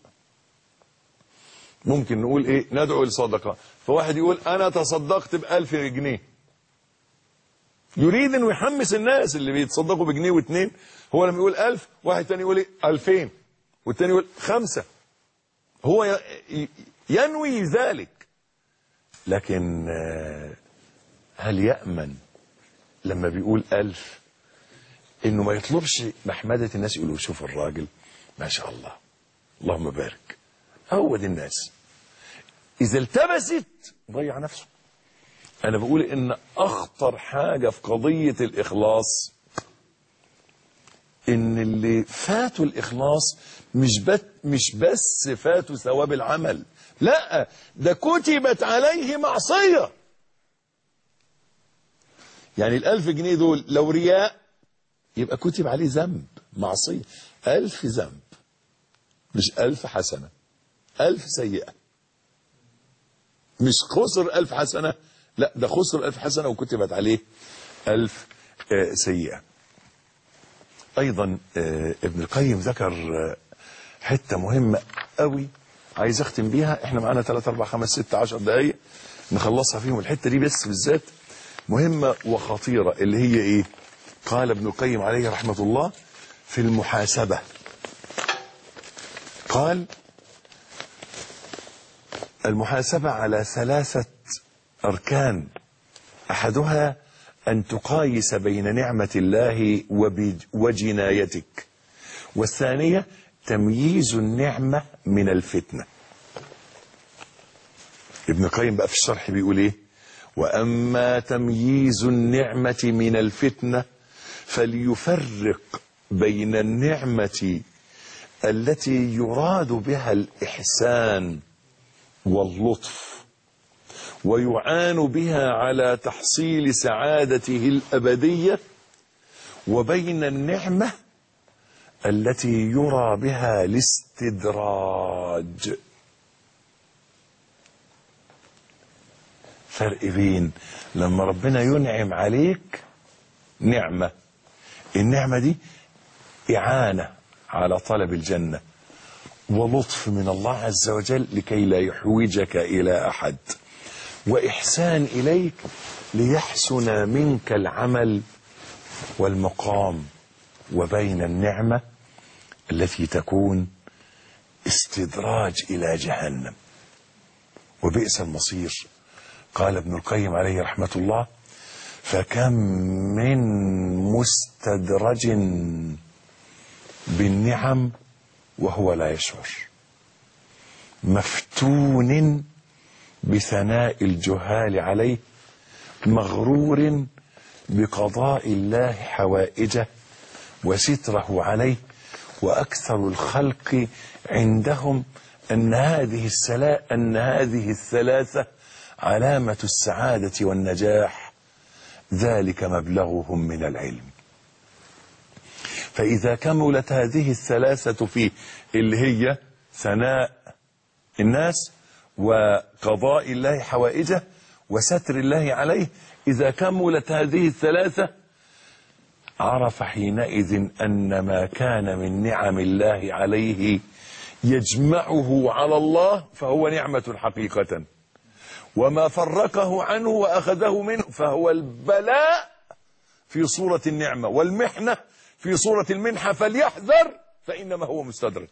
ممكن نقول إيه؟ ندعو للصدقة، فواحد يقول أنا تصدقت ب1000 جنيه، يريد أنه يحمس الناس اللي بيتصدقوا بجنيه واتنين. هو لما يقول 1000 واحد تاني يقول 2000 والتاني يقول 5، هو ينوي ذلك. لكن هل يأمن لما بيقول 1000 انه ما يطلبش محمدة الناس يقولوا شوف الراجل ما شاء الله اللهم بارك؟ عود الناس. اذا التبست ضيع نفسه. انا بقول ان اخطر حاجة في قضية الاخلاص ان اللي فاتوا الاخلاص مش بس فاتوا ثواب العمل، لا، ده كتبت عليه معصية. يعني 1000 جنيه دول لو رياء يبقى كتب عليه ذنب، معصية. 1000 ذنب، مش 1000 حسنة، 1000 سيئة. مش خسر 1000 حسنة، لا، ده خسر 1000 حسنة وكتبت عليه 1000 سيئة. أيضا ابن القيم ذكر حتة مهمة قوي عايز أختم بيها. احنا معانا 3 4 5 6 10 دقايق نخلصها فيهم. الحتة دي بس بالذات مهمة وخطيرة، اللي هي ايه؟ قال ابن القيم عليه رحمة الله في المحاسبة، قال: المحاسبة على 3 أركان، أحدها أن تقايس بين نعمة الله وجنايتك، والثانية تمييز النعمة من الفتنة. ابن القيم بقى في الشرح بيقول ايه؟ وأما تمييز النعمة من الفتنة فليفرق بين النعمة التي يراد بها الإحسان واللطف ويعان بها على تحصيل سعادته الأبدية، وبين النعمة التي يرى بها الاستدراج. فرق بين لما ربنا ينعم عليك نعمة، النعمة دي إعانة على طلب الجنة ولطف من الله عز وجل لكي لا يحوجك إلى أحد، وإحسان إليك ليحسن منك العمل والمقام، وبين النعمة التي تكون استدراج إلى جهنم وبئس المصير. قال ابن القيم عليه رحمة الله: فكم من مستدرج بالنعم وهو لا يشعر، مفتون بثناء الجهال عليه، مغرور بقضاء الله حوائجه وستره عليه. وأكثر الخلق عندهم أن هذه الثلاثة علامة السعادة والنجاح، ذلك مبلغهم من العلم. فإذا كملت هذه الثلاثة فيه، اللي هي ثناء الناس وقضاء الله حوائجه وستر الله عليه، إذا كملت هذه الثلاثة عرف حينئذ أن ما كان من نعم الله عليه يجمعه على الله فهو نعمة حقيقة، وما فرقه عنه وأخذه منه فهو البلاء في صورة النعمة، والمحنة في صورة المنحة، فليحذر فإنما هو مستدرج.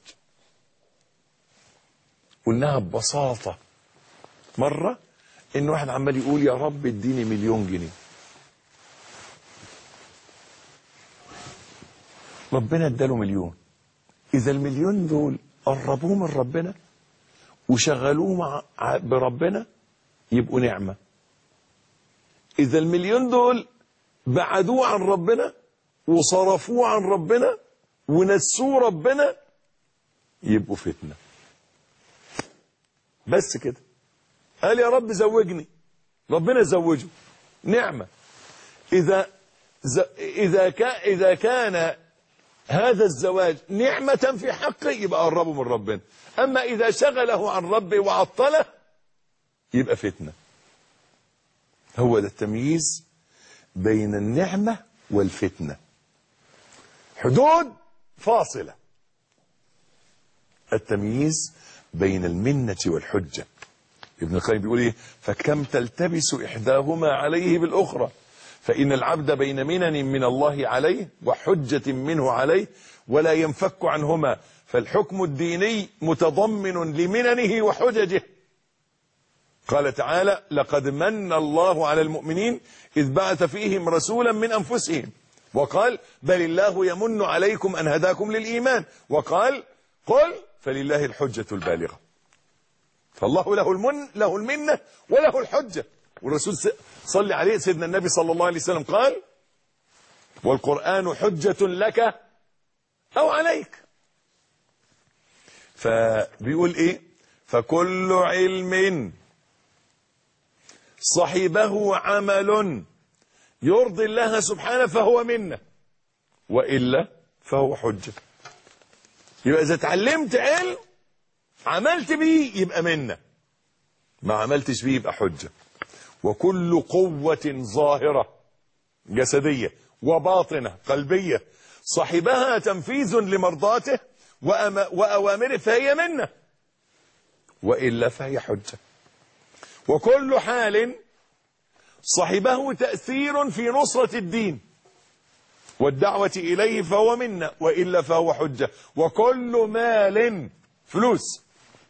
قلناها ببساطة مرة، إن واحد عمال يقول يا رب اديني 1,000,000 جنيه. ربنا اداله 1,000,000. إذا 1,000,000 دول قربوه من ربنا وشغلوه بربنا يبقوا نعمة. إذا 1,000,000 دول بعدوه عن ربنا وصرفوه عن ربنا ونسوه ربنا يبقوا فتنة. بس كده. قال يا رب زوجني، ربنا زوجه، نعمة. إذا كان هذا الزواج نعمة في حقه يبقى قربه من ربنا. أما إذا شغله عن ربه وعطله يبقى فتنة. هو ده التمييز بين النعمة والفتنة، حدود فاصلة. التمييز بين المنة والحجة. ابن القيم بيقول ايه؟ فكم تلتبس إحداهما عليه بالأخرى، فإن العبد بين منن من الله عليه وحجة منه عليه ولا ينفك عنهما، فالحكم الديني متضمن لمننه وحججه. قال تعالى: لقد من الله على المؤمنين إذ بعث فيهم رسولا من أنفسهم، وقال: بل الله يمن عليكم أن هداكم للإيمان، وقال: قل فلله الحجة البالغة. فالله له المنة وله الحجة. والرسول صلى عليه سيدنا النبي صلى الله عليه وسلم قال: والقرآن حجة لك أو عليك. فبيقول إيه؟ فكل علم صحبه عمل يرضي الله سبحانه فهو منة، وإلا فهو حجة. يبقى إذا اتعلمت علم عملت بيه يبقى منة، ما عملتش بيه يبقى حجة. وكل قوة ظاهرة جسدية وباطنة قلبية صحبها تنفيذ لمرضاته وأوامره فهي منة، وإلا فهي حجة. وكل حال صحبه تأثير في نصرة الدين والدعوة إليه فهو منة، وإلا فهو حجة. وكل مال، فلوس،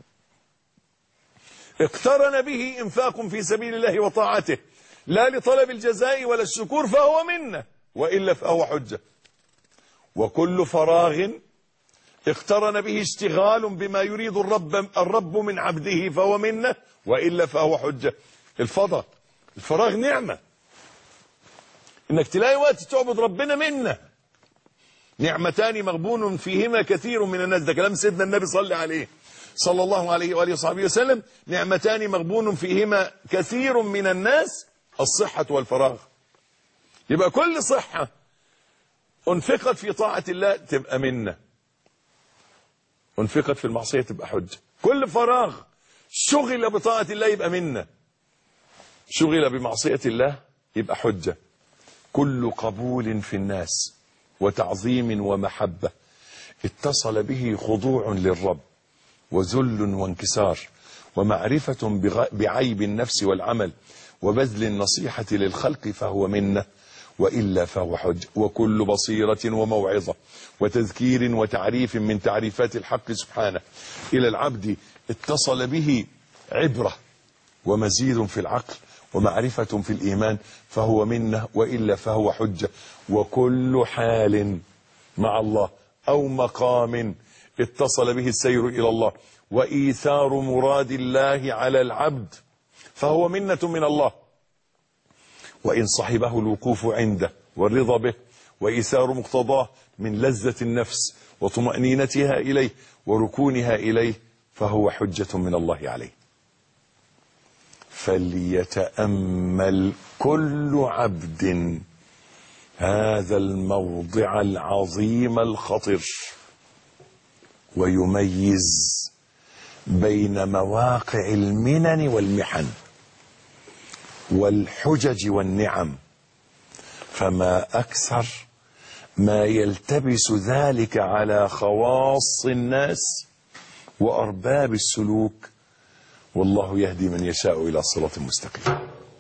اقترن به انفاق في سبيل الله وطاعته لا لطلب الجزاء ولا الشكور فهو منة، وإلا فهو حجة. وكل فراغ اقترن به اشتغال بما يريد الرب من عبده فهو منة، وإلا فهو حجة. الفراغ نعمة، انك تلاقي وقت تعبد ربنا منة. نعمتان مغبون فيهما كثير من الناس، ده كلام سيدنا النبي صلى الله عليه وآله وصحبه وسلم. نعمتان مغبون فيهما كثير من الناس، الصحة والفراغ. يبقى كل صحة انفقت في طاعة الله تبقى منة، انفقت في المعصية تبقى حجة. كل فراغ شغل بطاعة الله يبقى منة، شغل بمعصية الله يبقى حجة. كل قبول في الناس وتعظيم ومحبة اتصل به خضوع للرب وذل وانكسار ومعرفة بعيب النفس والعمل وبذل النصيحة للخلق فهو منة، وإلا فهو حج. وكل بصيرة وموعظة وتذكير وتعريف من تعريفات الحق سبحانه إلى العبد اتصل به عبرة ومزيد في العقل ومعرفة في الإيمان فهو منة، وإلا فهو حجة. وكل حال مع الله أو مقام اتصل به السير إلى الله وإيثار مراد الله على العبد فهو منة من الله، وإن صحبه الوقوف عنده والرضا به وإيثار مقتضاه من لذة النفس وطمأنينتها إليه وركونها إليه فهو حجة من الله عليه. فليتأمل كل عبد هذا الموضع العظيم الخطر ويميز بين مواقع المنن والمحن والحجج والنعم، فما أكثر ما يلتبس ذلك على خواص الناس وأرباب السلوك، والله يهدي من يشاء إلى صراط مستقيم.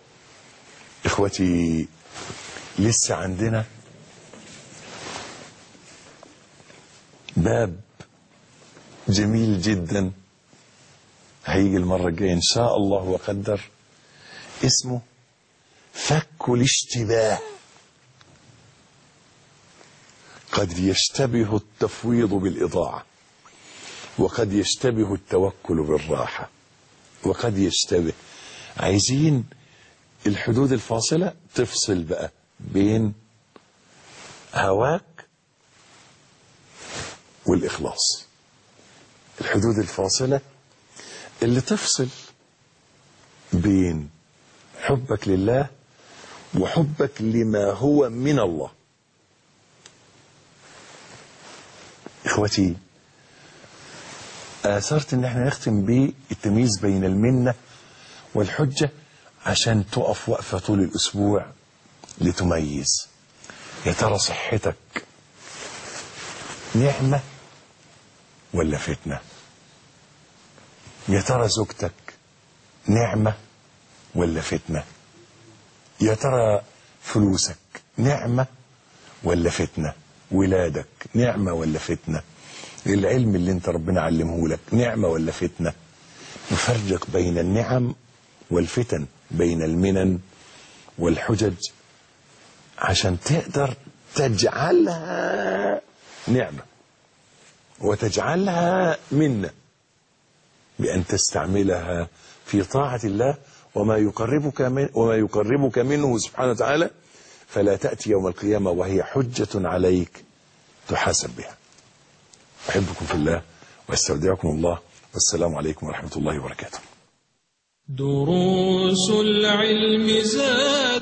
إخوتي، لسه عندنا باب جميل جدا هيجي المرة الجاية إن شاء الله وقدر، اسمه فك الاشتباه. قد يشتبه التفويض بالإضاعة، وقد يشتبه التوكل بالراحة، وقد يشتبه. عايزين الحدود الفاصلة تفصل بقى بين هواك والإخلاص. الحدود الفاصلة اللي تفصل بين حبك لله وحبك لما هو من الله. إخوتي، آثرت ان احنا نختم بالتمييز بين المنة والحجة عشان تقف وقفة طول الأسبوع لتميز. يا ترى صحتك نعمة ولا فتنة؟ يا ترى زوجتك نعمة ولا فتنة؟ يا ترى فلوسك نعمة ولا فتنة؟ ولادك نعمة ولا فتنة؟ العلم اللي انت ربنا علمه لك نعمة ولا فتنة؟ نفرق بين النعم والفتن، بين المنن والحجج، عشان تقدر تجعلها نعمة وتجعلها منة، بأن تستعملها في طاعة الله وما يقربك منه سبحانه وتعالى، فلا تأتي يوم القيامة وهي حجة عليك تحاسب بها. أحبكم في الله واستودعكم الله، والسلام عليكم ورحمة الله وبركاته. دروس العلم زاد